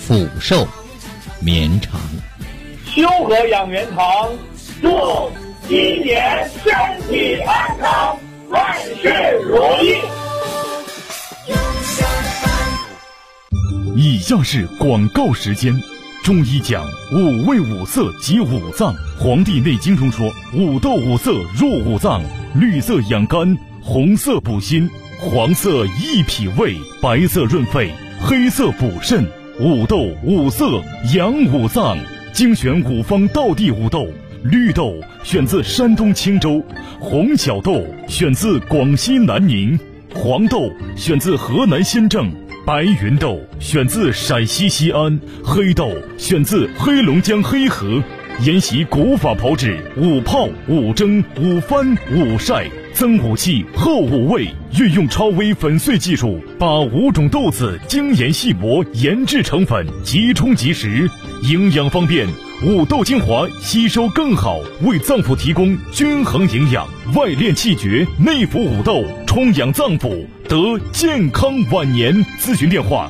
福寿绵长。 修和养元堂祝鸡年身体安康，万事如意。 以下是广告时间。中医讲五味五色及五脏，《黄帝内经》中说五斗五色入五脏，绿色养肝，红色补心，黄色益脾胃，白色润肺，黑色补肾。五斗五色养五脏，精选五方道地五豆。绿豆选自山东青州，红小豆选自广西南宁，黄豆选自河南新郑，白云豆选自陕西西安，黑豆选自黑龙江黑河。沿袭古法炮制，五泡、五蒸、五翻、五晒，增五气，后五味，运用超微粉碎技术，把5种豆子精研细磨，研制成粉，即冲即食，营养方便。五豆精华吸收更好，为脏腑提供均衡营养，外练气绝，内服五豆，充养脏腑，得健康晚年。咨询电话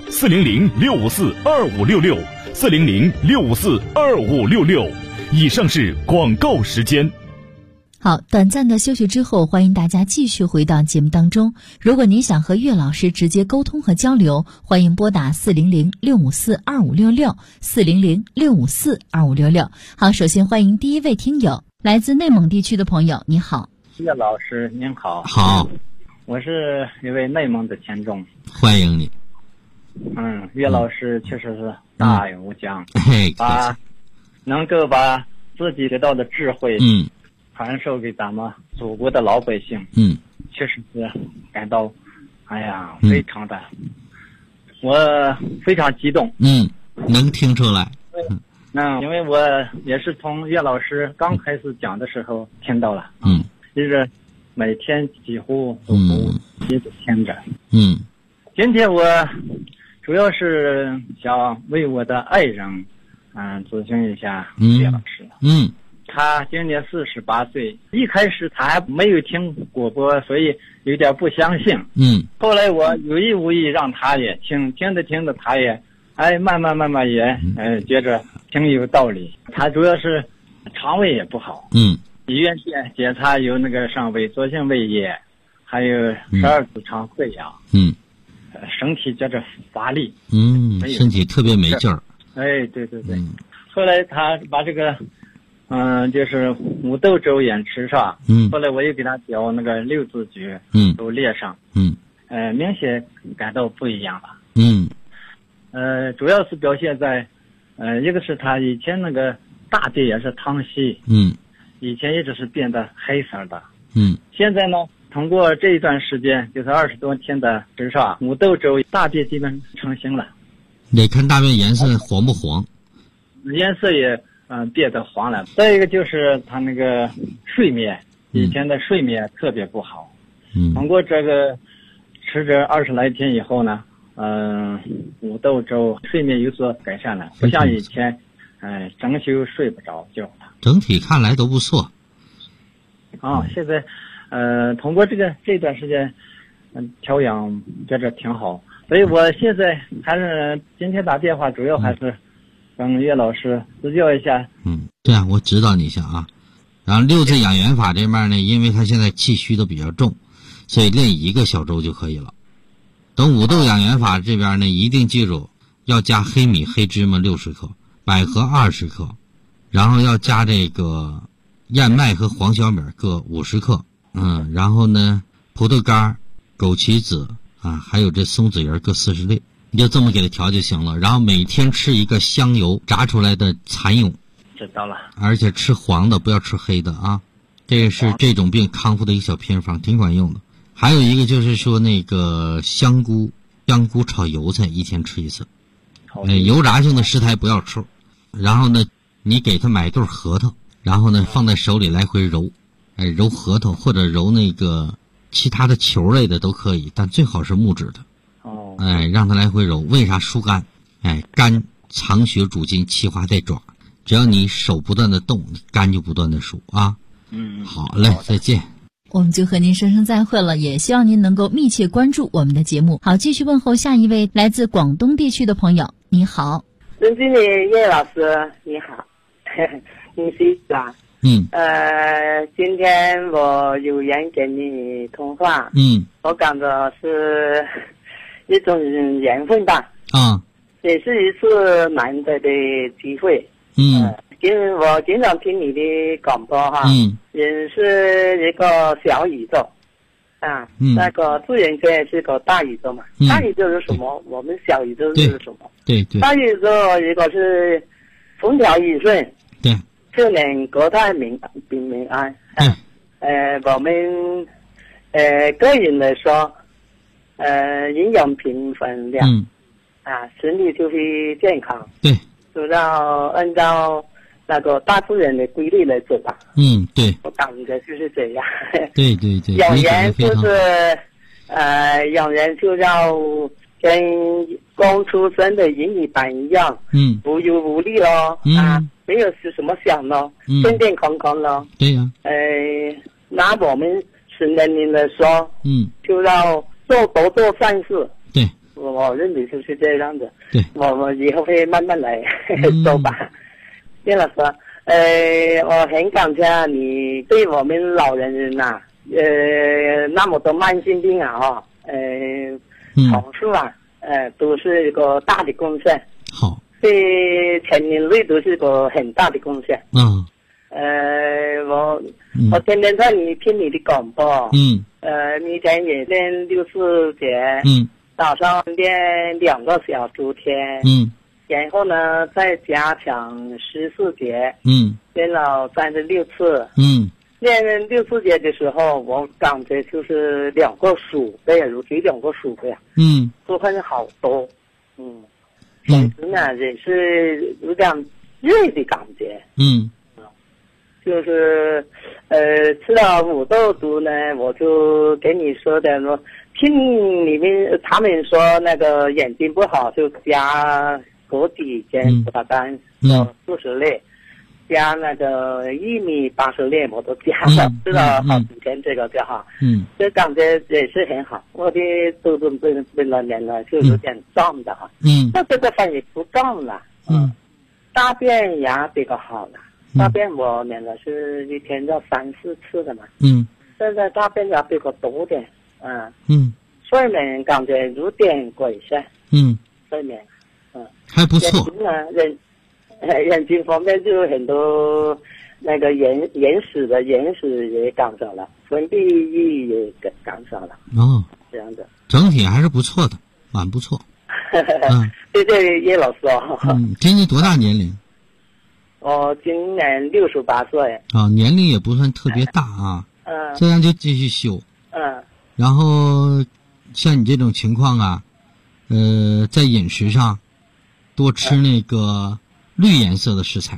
400-654-2566，400-654-2566。以上是广告时间。 好，短暂的休息之后，欢迎大家继续回到节目当中。如果您想和岳老师直接沟通和交流，欢迎拨打400-654-2566，400-654-2566。好，首先欢迎第一位听友，来自内蒙地区的朋友，你好。 岳老师您好。 好， 我是一位内蒙的听众， 欢迎你。 岳老师确实是大有讲，能够把自己得到的智慧传授给咱们祖国的老百姓，确实是感到非常的，我非常激动。 能听出来。 因为我也是从岳老师刚开始讲的时候听到了，就是每天几乎都一直听着。今天我主要是想为我的爱人咨询一下岳老师。他今年48岁，一开始他还没有听广播，所以有点不相信。后来我有意无意让他也听着他也慢慢也觉着挺有道理。他主要是肠胃也不好，医院检查有那个上萎缩性胃炎，还有12指肠溃疡，身体觉着乏力， 身体特别没劲儿。 对。后来他把这个就是五豆粥也吃上，后来我又给他调那个6字诀，都列上，明显感到不一样了。主要是表现在一个是他以前那个大便也是溏稀，以前一直是变得黑色的，现在呢通过这一段时间，就是20多天的吃上五豆粥，大便基本成型了。 得看大便颜色黄不黄， 颜色也变得黄了。再一个就是他那个睡眠，以前的睡眠特别不好，通过这个吃着20来天以后呢，五豆粥睡眠有所改善了，不像以前整宿睡不着觉了。 整体看来都不错。 现在通过这段时间调养觉着挺好，所以我现在还是今天打电话主要还是跟岳老师指教一下。 对啊，我指导你一下啊。然后6字养元法这边呢，因为他现在气虚都比较重，所以练1个小粥就可以了。等五豆养元法这边呢，一定记住要加黑米、黑芝麻60克，百合20克，然后要加这个燕麦和黄小米各50克，然后呢葡萄干、枸杞子还有这松子仁各40粒，你就这么给它调就行了。然后每天吃一个香油炸出来的蚕蛹， 知道了。 而且吃黄的，不要吃黑的啊。这个是这种病康复的一个小偏方，挺管用的。还有一个就是说那个香菇炒油菜1天吃1次，油炸性的食材不要吃。然后呢，你给他买对核桃，然后呢放在手里来回揉，揉核桃或者揉那个其他的球类的都可以，但最好是木质的。让他来回揉，为啥疏肝？肝藏血主筋，气化带爪，只要你手不断的动，肝就不断的疏啊。好嘞，再见。 我们就和您说声再会了，也希望您能够密切关注我们的节目。好，继续问候下一位来自广东地区的朋友，你好。 尊敬的叶老师，你好，你是吧？今天我有缘跟你通话，我感觉是一种缘分吧，也是一次难得的机会，因为我经常听你的广播哈，也是一个小宇宙。那个自然界是个大宇宙嘛，大宇宙是什么？我们小宇宙是什么？ 对， 大宇宙如果是风调雨顺， 对， 就能国泰民安。我们个人来说，营养平衡量，身体就会健康。 对， 就要按照那个大自然的规律来做吧。 对， 我感觉就是这样。 对， 养人就是养人就要跟刚出生的婴儿般一样，无忧无虑咯，没有什么想咯，健健康康咯。 对呀。 拿我们成年人来说，就要多做善事。 对， 我认为就是这样的。 对， 我以后会慢慢来做吧。叶老师，我很感谢你对我们老人呐，那么多慢性病啊，手术啊，都是一个大的贡献。 好， 对全人类都是个很大的贡献。我天天在听你的广播，每天也练64节，早上练2个小时天，然后呢再加强14节，练了36次，练64节的时候，我感觉就是2个手背，如举2个手背啊，都很好多，身体呢也是有点热的感觉，就是吃了五豆毒呢，我就给你说的说，听里面他们说那个眼睛不好，就加枸杞跟葡萄干40粒，加那个薏米80粒，我都加了，吃了好几天这个就好，这感觉也是很好。我的肚子被了年了，就有点胀的哈，那这个饭也不胀了，大便也比较好了。大便我练了是一天要3-4次的嘛，现在大便也比较多点，睡眠感觉有点改善，睡眠， 还不错。 眼睛方面就很多那个眼屎也减少了，分泌液也减少了，这样的， 整体还是不错的，蛮不错。 谢谢叶老师哦。 今年多大年龄？ 我今年68岁。 年龄也不算特别大啊。这样就继续修。然后像你这种情况啊，在饮食上多吃那个绿颜色的食材。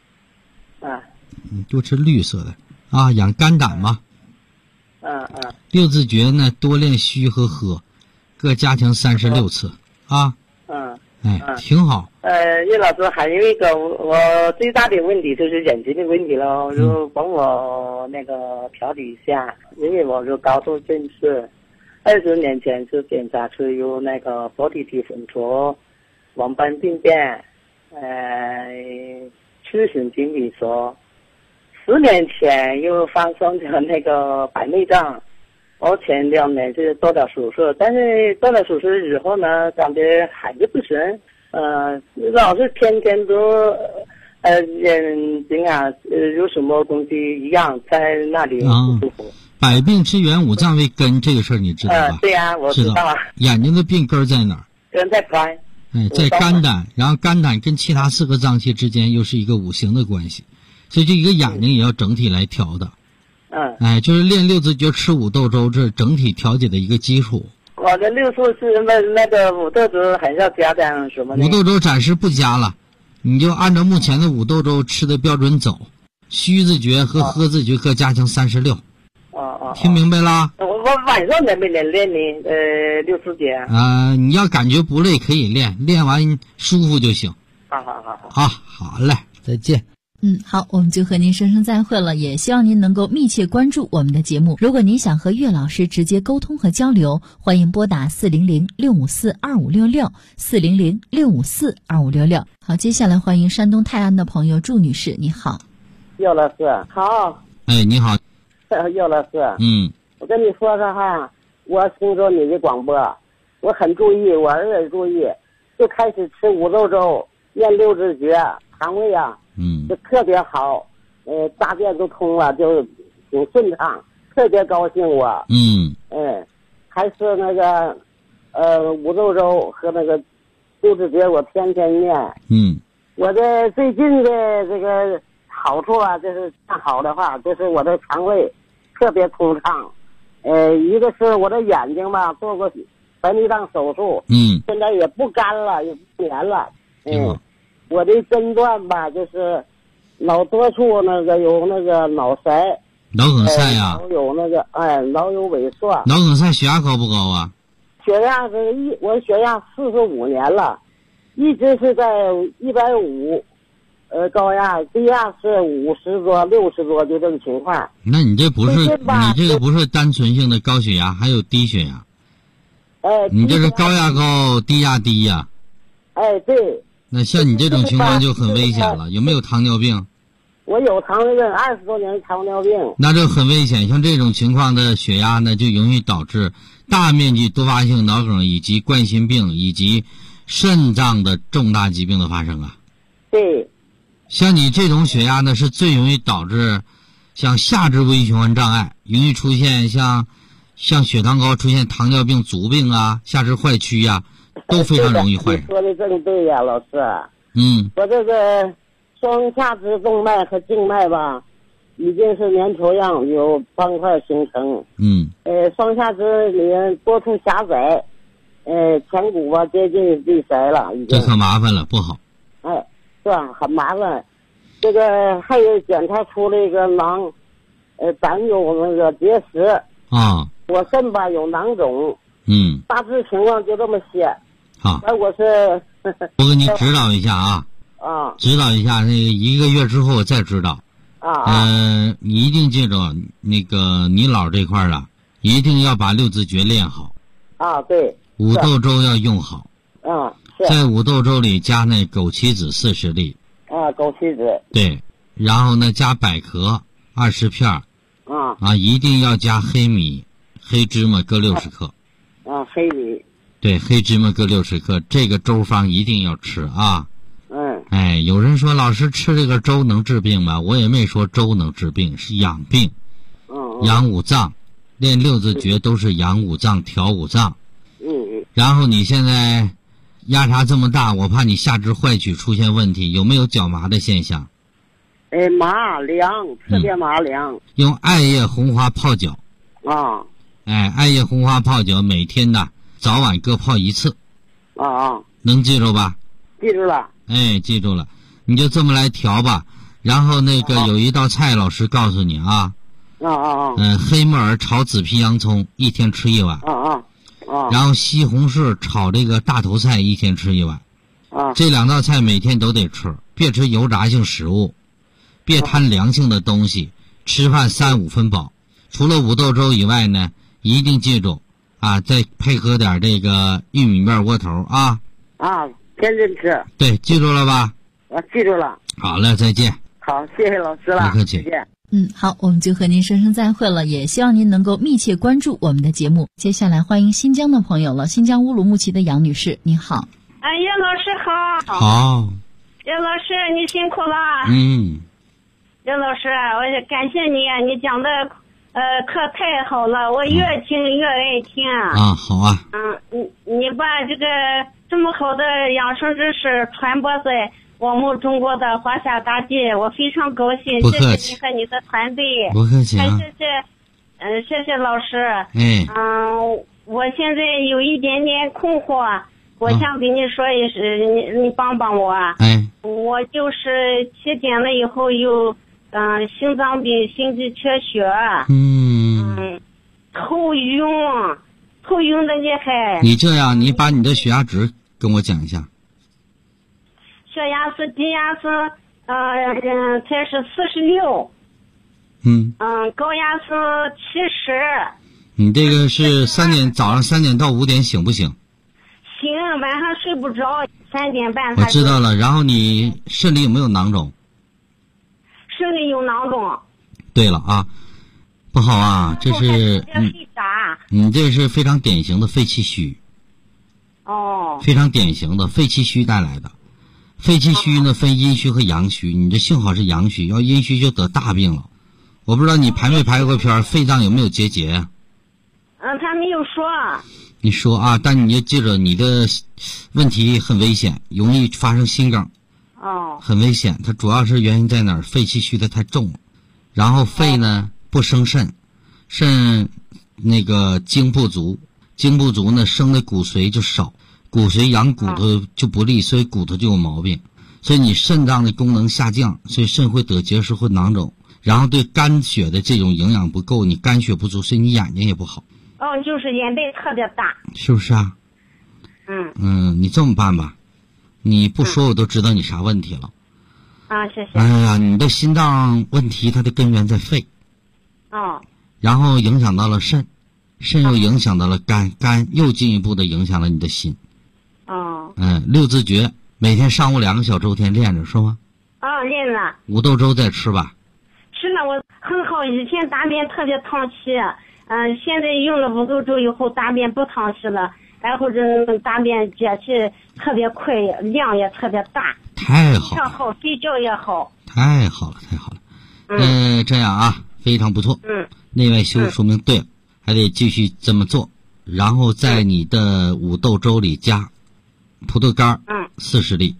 多吃绿色的啊，养肝胆嘛。六字诀呢，多练虚和喝，各加强36次啊。挺好。叶老师，还有一个我最大的问题就是眼睛的问题咯，就帮我那个调理一下，因为我就高度近视，20年前就检查出有那个薄体体粉浊、黄斑病变，视神经萎缩。10年前又发生了那个白内障。我前2年是做了手术，但是做了手术以后呢，感觉还是不行，老是天天都眼睛啊，有什么东西一样在那里不舒服。百病之源，五脏为根，这个事儿你知道吧？对呀，我知道啊。眼睛的病根在哪儿？根在肝。在肝胆，然后肝胆跟其他4个脏器之间又是一个五行的关系，所以这一个眼睛也要整体来调的。就是练六字诀，吃五豆粥，这是整体调节的一个基础。我的六字是那个五豆粥，还是要加点什么呢？五豆粥暂时不加了，你就按照目前的五豆粥吃的标准走。虚字诀和喝字诀各加强36。听明白啦？我晚上能不能练呢？六字诀。你要感觉不累可以练，练完舒服就行。好，好嘞，再见。 好，我们就和您说声再会了，也希望您能够密切关注我们的节目。如果您想和岳老师直接沟通和交流，欢迎拨打400-654-2566，400-654-2566。好，接下来欢迎山东泰安的朋友祝女士，你好。 岳老师好。 哎，你好。 岳老师，我跟你说说哈，我听说你的广播，我很注意，我儿子也注意，就开始吃五豆粥，念六字诀，肠胃啊，就特别好，大便都通了，就挺顺畅，特别高兴我。还是那个五豆粥和那个六字诀，我天天念。我的最近的这个好处啊，就是看好的话，就是我的肠胃特别通畅。一个是我的眼睛吧，做过白内障手术，现在也不干了，也不粘了。我的诊断吧，就是脑多处那个有那个脑塞， 脑梗塞呀， 有那个脑有萎缩。 脑梗塞血压高不高啊？ 血压我血压45年了，一直是在150，高压低压是50多60多，就这个情况。 那你这不是你这个不是单纯性的高血压，还有低血压。你这是高压高低压低呀。 对。 那像你这种情况就很危险了，有没有糖尿病？ 我有糖尿病，20多年糖尿病。 那这很危险，像这种情况的血压呢，就容易导致大面积多发性脑梗以及冠心病以及肾脏的重大疾病的发生啊。 对。 像你这种血压呢，是最容易导致像下肢微循环障碍，容易出现像血糖高出现糖尿病、足病啊、下肢坏曲啊，都非常容易患。 你说的正对呀，老师。我这个双下肢动脉和静脉吧，已经是粘稠样，有斑块形成。双下肢里面多处狭窄，前骨吧接近闭塞了，已经。 这可麻烦了，不好。 是吧？很麻烦。这个还有检查出了一个囊，胆有那个结石啊。 我肾吧有囊肿。大致情况就这么些。 好。 我是我给你指导一下啊。指导一下，那个1个月之后再指导。你一定记住，那个你姥这块啊，一定要把六字诀练好。 对。 五豆粥要用好。在五豆粥里加那枸杞子40粒。 枸杞子。 对，然后呢加百合20片。一定要加黑米、黑芝麻各60克。 黑米。 对，黑芝麻各60克，这个粥方一定要吃啊。有人说老师吃这个粥能治病吗？我也没说粥能治病，是养病。养五脏，练六字诀都是养五脏、调五脏。然后你现在压茶这么大，我怕你下肢坏曲出现问题，有没有脚麻的现象？ 麻凉，特别麻凉。 用艾叶红花泡脚。艾叶红花泡脚，每天呢早晚各泡1次。能记住吧？ 记住了。 记住了，你就这么来调吧。然后那个有一道菜，老师告诉你啊。黑木耳炒紫皮洋葱，1天吃1碗。然后西红柿炒这个大头菜，1天吃1碗。这2道菜每天都得吃，别吃油炸性食物，别贪凉性的东西，吃饭3、5分饱。除了五豆粥以外呢，一定记住再配合点这个玉米面窝头啊。 天天吃。 对，记住了吧？ 记住了。 好了，再见。 好，谢谢老师了。 不客气。 再见。 好，我们就和您说声再会了，也希望您能够密切关注我们的节目。接下来欢迎新疆的朋友了，新疆乌鲁木齐的杨女士，你好。 叶老师好。 好。 叶老师你辛苦了。叶老师，我也感谢你讲的课太好了，我越听越爱听。 好啊。 你把这么好的养生知识传播在我们中国的华夏大地，我非常高兴。 不客气。 谢谢你和你的团队。 不客气啊。 谢谢老师。我现在有一点点困惑，我想跟你说一声，你帮帮我。我就是体检了以后有心脏病、心肌缺血。头晕的厉害。 你这样，你把你的血压值跟我讲一下。 血压是低压是这是46。高压是70。 你这个是早上3点到5点醒不醒？ 醒，晚上睡不着，3点半。 我知道了。然后你肾里有没有囊肿？ 肾里有囊肿。 对了啊，不好啊，这是你这是非常典型的肺气虚。非常典型的肺气虚带来的。肺气虚呢分阴虚和阳虚，你这幸好是阳虚，要阴虚就得大病了。我不知道你排没排过片，肺脏有没有结节？ 他没有说。 你说啊，但你就记着，你的问题很危险，容易发生心梗。很危险。它主要是原因在哪儿？肺气虚的太重了，然后肺呢不生肾，肾那个精不足，精不足呢生的骨髓就少，骨髓养骨头就不利，所以骨头就有毛病。所以你肾脏的功能下降，所以肾会得结石或囊肿。然后对肝血的这种营养不够，你肝血不足，所以你眼睛也不好。 就是眼袋特别大。 是不是啊？你这么办吧，你不说我都知道你啥问题了。 谢谢。 哎呀，你的心脏问题它的根源在肺。然后影响到了肾，肾又影响到了肝，肝又进一步的影响了你的心。六字诀每天上午2个小周天练着是吗？ 练了。 五豆粥再吃吧。 吃了，我很好，以前大便特别淌稀，现在用了五豆粥以后大便不淌稀了，然后这大便解气特别快，量也特别大。 太好了。 上好，睡觉也好。 太好了，太好了。这样啊，非常不错。内外修说明对了，还得继续这么做。然后在你的五豆粥里加葡萄干40粒，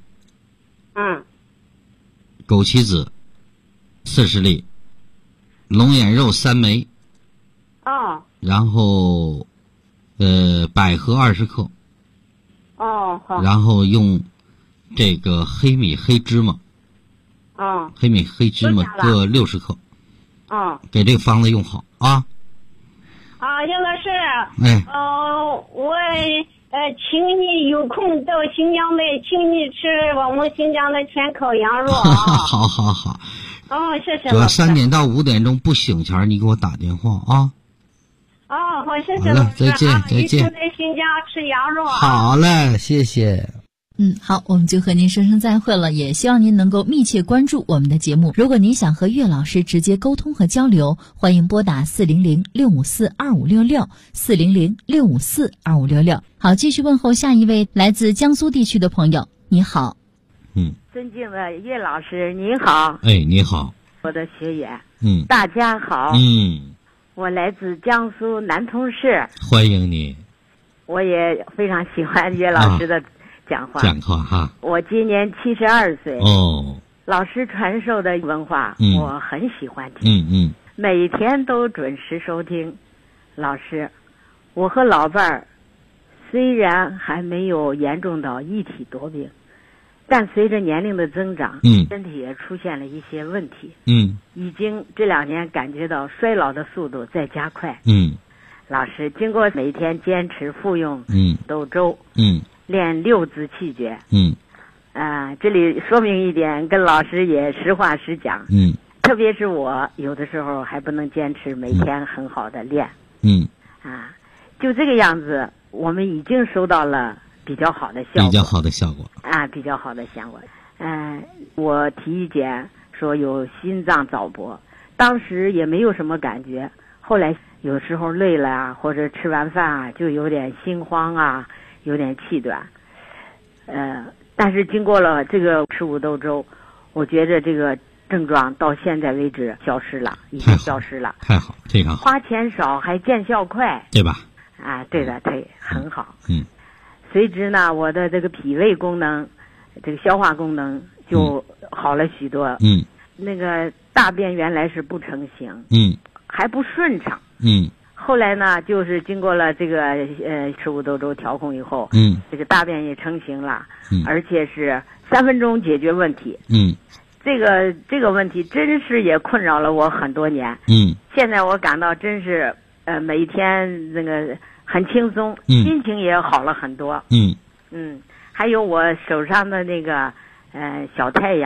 枸杞子40粒，龙眼肉3枚，然后百合20克， 好。 然后用这个黑米黑芝麻，黑米黑芝麻各60克，给这个方子用好啊。 杨老师，我请你有空到新疆来，请你吃我们新疆的全烤羊肉啊。 好。 谢谢。 主要3点到5点钟不醒前你给我打电话啊。 好，谢谢。 好了，再见。 一定在新疆吃羊肉啊。 好嘞，谢谢。 好，我们就和您说声再会了，也希望您能够密切关注我们的节目。如果您想和岳老师直接沟通和交流，欢迎拨打400-654-2566 400-654-2566。好，继续问候下一位来自江苏地区的朋友。你好。 尊敬的岳老师您好。 你好。 我的学员大家好。我来自江苏南通市。 欢迎你。 我也非常喜欢岳老师的讲话哈。 我今年72岁。老师传授的文化我很喜欢听。每天都准时收听。老师，我和老伴儿虽然还没有严重到一体多病，但随着年龄的增长，身体也出现了一些问题。已经这2年感觉到衰老的速度在加快。老师，经过每天坚持服用豆粥，练6字气诀。这里说明一点，跟老师也实话实讲。特别是我有的时候还不能坚持每天很好的练。就这个样子，我们已经收到了比较好的效果。 比较好的效果。 我体检说有心脏早搏，当时也没有什么感觉，后来有时候累了啊，或者吃完饭就有点心慌啊，有点气短。但是经过了这个吃五豆粥，我觉着这个症状到现在为止消失了，已经消失了。 太好，非常好。 花钱少还见效快， 对吧？ 对的，对，很好。随之呢，我的这个脾胃功能，这个消化功能就好了许多。那个大便原来是不成形，还不顺畅。后来呢，就是经过了这个吃五豆粥调控以后，这个大便也成型了，而且是3分钟解决问题。这个问题真是也困扰了我很多年。现在我感到真是每天那个很轻松，心情也好了很多。还有我手上的那个小太阳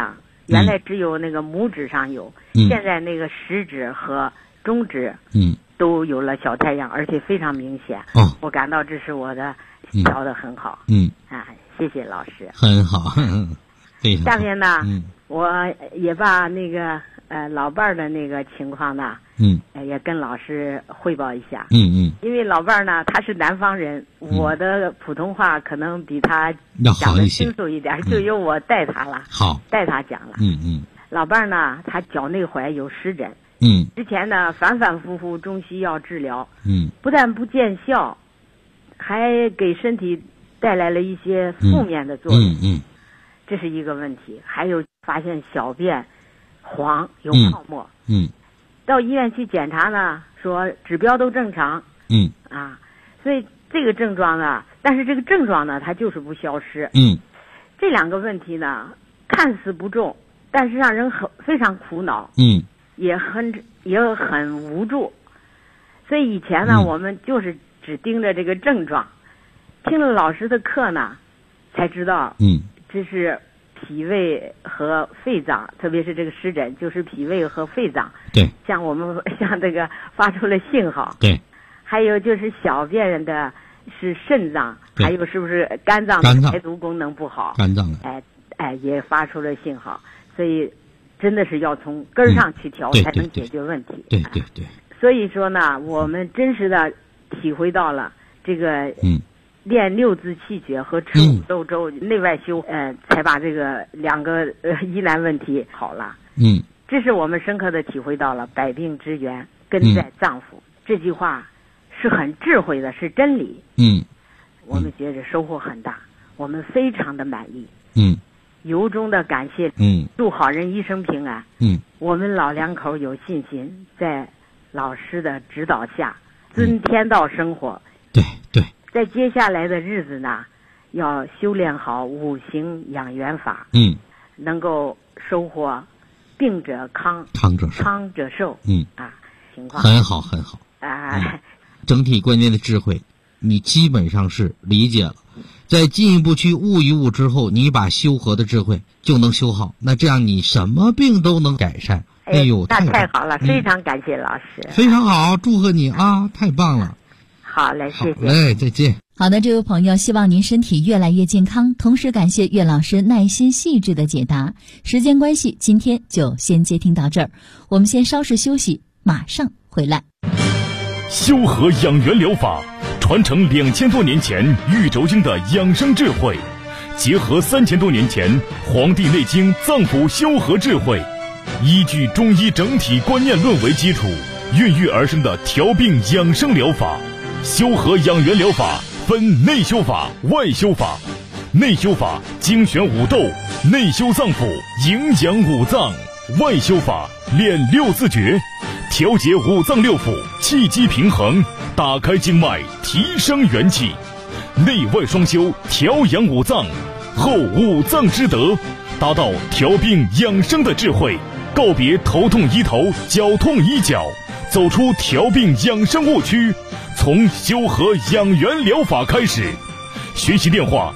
原来只有那个拇指上有，现在那个食指和中指都有了小太阳，而且非常明显。我感到这是我的调得很好。谢谢老师。 很好。 下面呢，我也把那个老伴儿的那个情况呢，也跟老师汇报一下。因为老伴儿呢，他是南方人，我的普通话可能比他讲的清楚一点，就由我带他了。 好， 带他讲了。老伴儿呢，他脚内踝有湿疹。之前呢，反反复复中西药治疗。不但不见效，还给身体带来了一些负面的作用。这是一个问题。还有发现小便黄有泡沫。到医院去检查呢，说指标都正常。所以这个症状呢，但是这个症状呢，它就是不消失。这两个问题呢，看似不重，但是让人非常苦恼。也很无助。所以以前呢，我们就是只盯着这个症状。听了老师的课呢，才知道，这是脾胃和肺脏，特别是这个湿疹，就是脾胃和肺脏。 对， 像这个发出了信号。 对， 还有就是小便的是肾脏，还有是不是肝脏的排毒功能不好？ 肝脏也发出了信号。所以真的是要从根儿上去调，才能解决问题。 对。 所以说呢，我们真实的体会到了这个练六字气血和吃五豆粥内外修，才把这个两个疑难问题好了。这是我们深刻的体会到了百病之源根在脏腑。这句话是很智慧的，是真理。我们觉着收获很大，我们非常的满意。由衷的感谢。祝好人一生平安。我们老两口有信心，在老师的指导下遵天道生活。 对。 在接下来的日子呢，要修炼好五行养元法。能够收获病者康，康者寿。情况很好。整体观念的智慧，你基本上是理解了。再进一步去悟一悟之后，你把修和的智慧就能修好，那这样你什么病都能改善。那太好了，非常感谢老师。 非常好，祝贺你啊，太棒了。 好嘞，谢谢。 嘞，再见。 好的，这位朋友，希望您身体越来越健康，同时感谢岳老师耐心细致的解答。时间关系，今天就先接听到这儿，我们先稍事休息，马上回来。 修和养元疗法传承2000多年前玉轴经的养生智慧，结合3000多年前《黄帝内经》脏腑修和智慧，依据中医整体观念论为基础，孕育而生的调病养生疗法。修和养元疗法分内修法、外修法。内修法精选五豆，内修脏腑，营养五脏；外修法练六字诀，调节五脏六腑，气机平衡，打开经脉，提升元气。内外双修，调养五脏，后五脏之德，达到调病养生的智慧，告别头痛医头，脚痛医脚，走出调病养生误区，从修和养元疗法开始。学习电话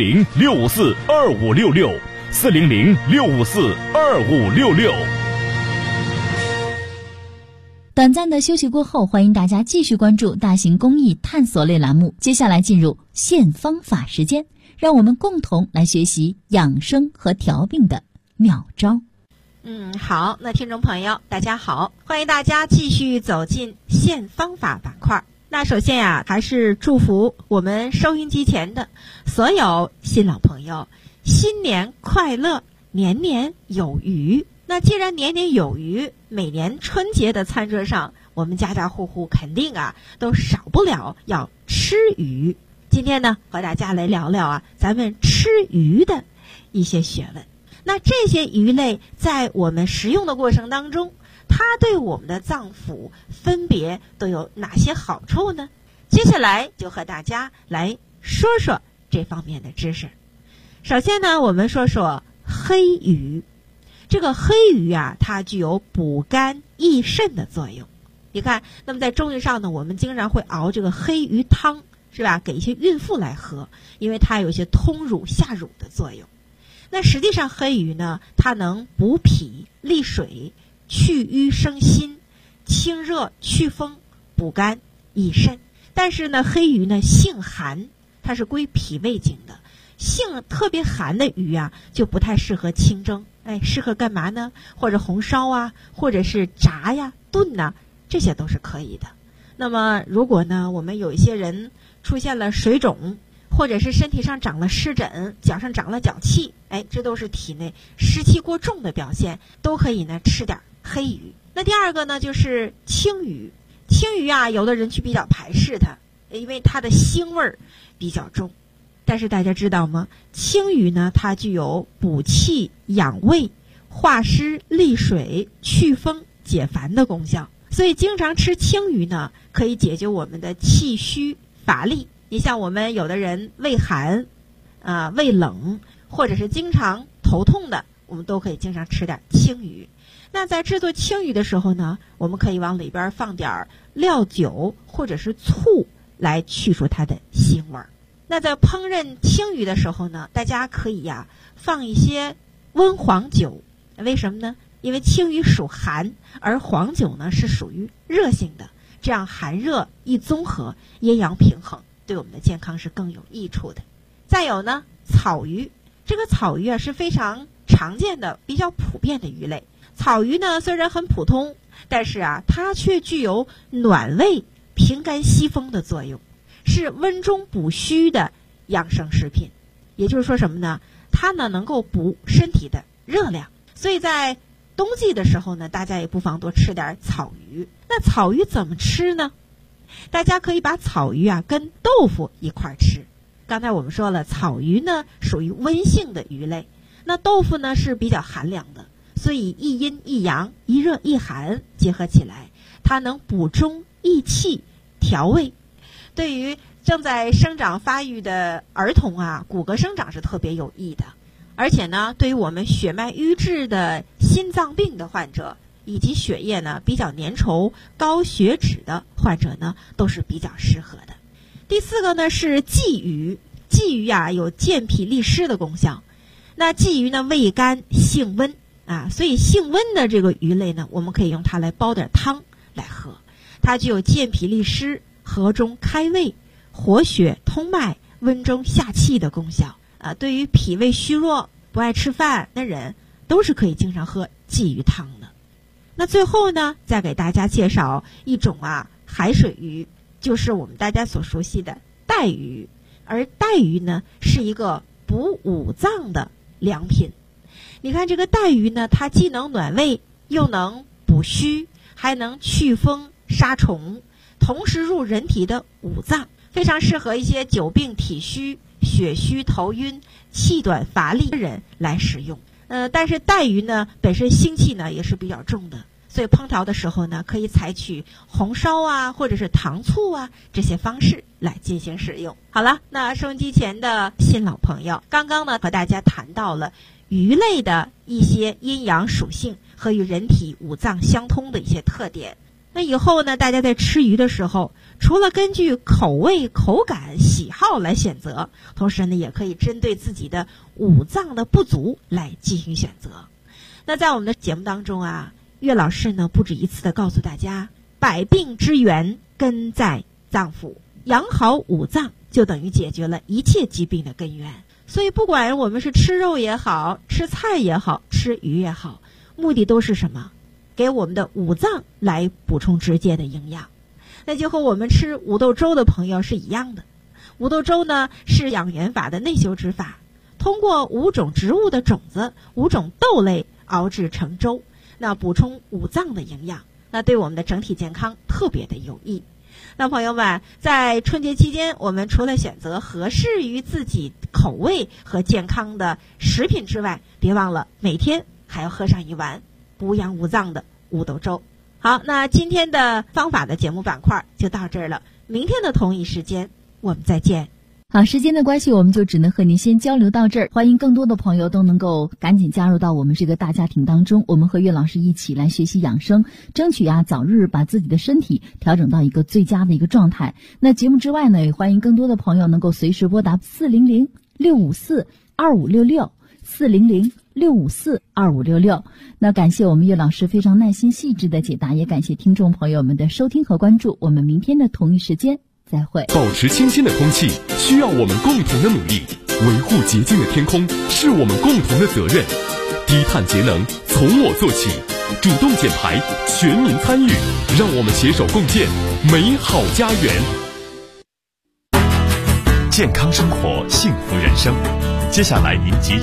400-654-2566，400-654-2566。 短暂的休息过后，欢迎大家继续关注大型公益探索类栏目。接下来进入现方法时间，让我们共同来学习养生和调病的妙招。 好，那听众朋友大家好，欢迎大家继续走进现方法板块。那首先呀，还是祝福我们收音机前的所有新老朋友新年快乐，年年有余。那既然年年有余，每年春节的餐桌上，我们家家户户肯定都少不了要吃鱼。今天呢，和大家来聊聊咱们吃鱼的一些学问。那这些鱼类在我们食用的过程当中，它对我们的脏腑分别都有哪些好处呢？接下来就和大家来说说这方面的知识。首先呢，我们说说黑鱼。这个黑鱼它具有补肝益肾的作用。你看，那么在中医上呢，我们经常会熬这个黑鱼汤，是吧？给一些孕妇来喝，因为它有一些通乳下乳的作用。 那实际上黑鱼呢，它能补脾利水、去瘀生新、清热祛风、补肝益肾。但是呢，黑鱼呢性寒，它是归脾胃经的，性特别寒的鱼啊，就不太适合清蒸。适合干嘛呢？或者红烧啊，或者是炸呀、炖呐，这些都是可以的。那么如果呢，我们有一些人出现了水肿，或者是身体上长了湿疹，脚上长了脚气，这都是体内湿气过重的表现，都可以呢吃点黑鱼。那第二个呢，就是青鱼。青鱼啊，有的人去比较排斥它，因为它的腥味儿比较重。但是大家知道吗？青鱼呢，它具有补气养胃、化湿利水、祛风解烦的功效。所以经常吃青鱼呢，可以解决我们的气虚乏力。你像我们有的人胃寒胃冷，或者是经常头痛的，我们都可以经常吃点青鱼。那在制作青鱼的时候呢，我们可以往里边放点料酒或者是醋来去除它的腥味儿。那在烹饪青鱼的时候呢，大家可以放一些温黄酒。为什么呢？因为青鱼属寒，而黄酒呢是属于热性的，这样寒热一综合，阴阳平衡，对我们的健康是更有益处的。再有呢，草鱼。这个草鱼是非常常见的、比较普遍的鱼类。草鱼呢虽然很普通，但是它却具有暖胃、平肝息风的作用，是温中补虚的养生食品。也就是说什么呢？它呢能够补身体的热量。所以在冬季的时候呢，大家也不妨多吃点草鱼。那草鱼怎么吃呢？大家可以把草鱼跟豆腐一块吃。刚才我们说了，草鱼呢属于温性的鱼类，那豆腐呢是比较寒凉的，所以一阴一阳、一热一寒结合起来，它能补中益气、调胃。对于正在生长发育的儿童骨骼生长是特别有益的。而且呢，对于我们血脉瘀滞的心脏病的患者，以及血液呢比较粘稠、高血脂的患者呢，都是比较适合的。第四个呢是鲫鱼。鲫鱼有健脾利湿的功效。那鲫鱼呢味甘性温所以性温的这个鱼类呢，我们可以用它来煲点汤来喝。它具有健脾利湿、和中开胃、活血通脉、温中下气的功效对于脾胃虚弱、不爱吃饭的人，都是可以经常喝鲫鱼汤的。那最后呢，再给大家介绍一种海水鱼，就是我们大家所熟悉的带鱼。而带鱼呢是一个补五脏的良品。你看这个带鱼呢，它既能暖胃，又能补虚，还能祛风杀虫，同时入人体的五脏，非常适合一些久病体虚、血虚头晕、气短乏力的人来使用。但是带鱼呢本身腥气呢也是比较重的，所以烹调的时候呢，可以采取红烧或者是糖醋这些方式来进行使用。好了，那收音机前的新老朋友，刚刚呢和大家谈到了鱼类的一些阴阳属性和与人体五脏相通的一些特点。那以后呢，大家在吃鱼的时候，除了根据口味、口感、喜好来选择，同时呢，也可以针对自己的五脏的不足来进行选择。那在我们的节目当中岳老师呢不止一次的告诉大家，百病之源根在脏腑，养好五脏就等于解决了一切疾病的根源。所以不管我们是吃肉也好，吃菜也好，吃鱼也好，目的都是什么？给我们的五脏来补充直接的营养。那就和我们吃五豆粥的朋友是一样的。五豆粥呢是养元法的内修之法，通过5种植物的种子、5种豆类熬制成粥，那补充五脏的营养，那对我们的整体健康特别的有益。那朋友们，在春节期间，我们除了选择合适于自己口味和健康的食品之外，别忘了每天还要喝上一碗补养五脏的五豆粥。好，那今天的方法的节目板块就到这儿了，明天的同一时间我们再见。 好，时间的关系，我们就只能和您先交流到这儿。欢迎更多的朋友都能够赶紧加入到我们这个大家庭当中，我们和岳老师一起来学习养生，争取早日把自己的身体调整到一个最佳的一个状态。那节目之外呢，也欢迎更多的朋友能够随时拨打400-654-2566 400-654-2566。那感谢我们岳老师非常耐心细致的解答，也感谢听众朋友们的收听和关注。我们明天的同一时间再会。 保持清新的空气需要我们共同的努力，维护洁净的天空是我们共同的责任。低碳节能从我做起，主动减排，全民参与，让我们携手共建美好家园。 健康生活，幸福人生。接下来您即